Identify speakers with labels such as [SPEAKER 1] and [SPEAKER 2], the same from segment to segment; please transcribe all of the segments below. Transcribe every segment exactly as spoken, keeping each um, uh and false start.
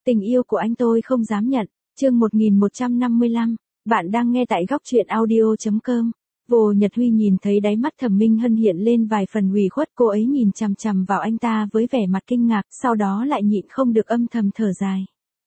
[SPEAKER 1] Tình yêu của anh tôi không dám nhận. Chương một nghìn một trăm năm mươi lăm. Bạn đang nghe tại góc truyện audio chấm com. Vô Nhật Huy nhìn thấy đáy mắt Thẩm Minh Hân hiện lên vài phần ủy khuất, cô ấy nhìn chằm chằm vào anh ta với vẻ mặt kinh ngạc, sau đó lại nhịn không được âm thầm thở dài.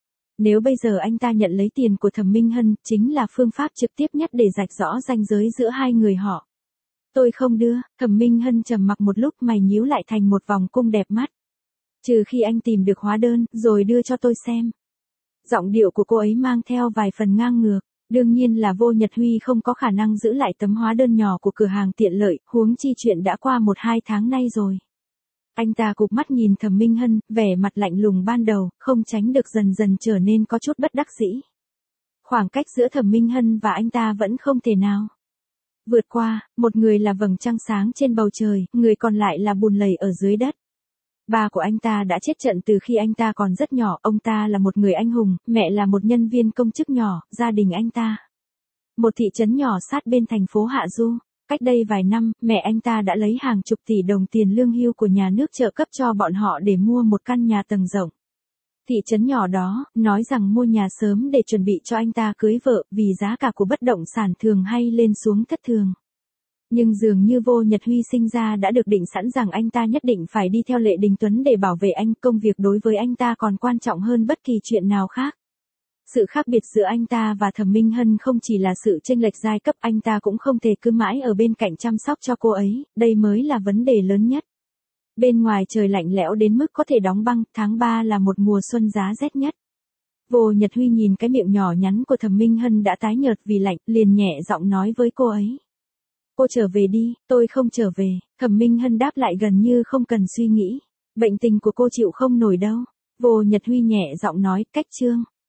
[SPEAKER 1] Nếu bây giờ anh ta nhận lấy tiền của Thẩm Minh Hân, chính là phương pháp trực tiếp nhất để rạch rõ ranh giới giữa hai người họ. Tôi không đưa. Thẩm Minh Hân trầm mặc một lúc, mày nhíu lại thành một vòng cung đẹp mắt. Trừ khi anh tìm được hóa đơn, rồi đưa cho tôi xem. Giọng điệu của cô ấy mang theo vài phần ngang ngược. Đương nhiên là Vô Nhật Huy không có khả năng giữ lại tấm hóa đơn nhỏ của cửa hàng tiện lợi, huống chi chuyện đã qua một hai tháng nay rồi. Anh ta cụp mắt nhìn Thẩm Minh Hân, vẻ mặt lạnh lùng ban đầu, không tránh được dần dần trở nên có chút bất đắc dĩ. Khoảng cách giữa Thẩm Minh Hân và anh ta vẫn không thể nào vượt qua, một người là vầng trăng sáng trên bầu trời, người còn lại là bùn lầy ở dưới đất. Ba của anh ta đã chết trận từ khi anh ta còn rất nhỏ, ông ta là một người anh hùng, mẹ là một nhân viên công chức nhỏ, gia đình anh ta. Một thị trấn nhỏ sát bên thành phố Hạ Du. Cách đây vài năm, mẹ anh ta đã lấy hàng chục tỷ đồng tiền lương hưu của nhà nước trợ cấp cho bọn họ để mua một căn nhà tầng rộng. Thị trấn nhỏ đó, nói rằng mua nhà sớm để chuẩn bị cho anh ta cưới vợ, vì giá cả của bất động sản thường hay lên xuống thất thường. Nhưng dường như Vô Nhật Huy sinh ra đã được định sẵn rằng anh ta nhất định phải đi theo Lệ Đình Tuấn để bảo vệ anh, công việc đối với anh ta còn quan trọng hơn bất kỳ chuyện nào khác. Sự khác biệt giữa anh ta và Thẩm Minh Hân không chỉ là sự chênh lệch giai cấp, anh ta cũng không thể cứ mãi ở bên cạnh chăm sóc cho cô ấy, đây mới là vấn đề lớn nhất. Bên ngoài trời lạnh lẽo đến mức có thể đóng băng, tháng ba là một mùa xuân giá rét nhất. Vô Nhật Huy nhìn cái miệng nhỏ nhắn của Thẩm Minh Hân đã tái nhợt vì lạnh, liền nhẹ giọng nói với cô ấy. Cô trở về đi. Tôi không trở về. Thẩm Minh Hân đáp lại gần như không cần suy nghĩ. Bệnh tình của cô chịu không nổi đâu. Vô Nhật Huy nhẹ giọng nói, cách chương.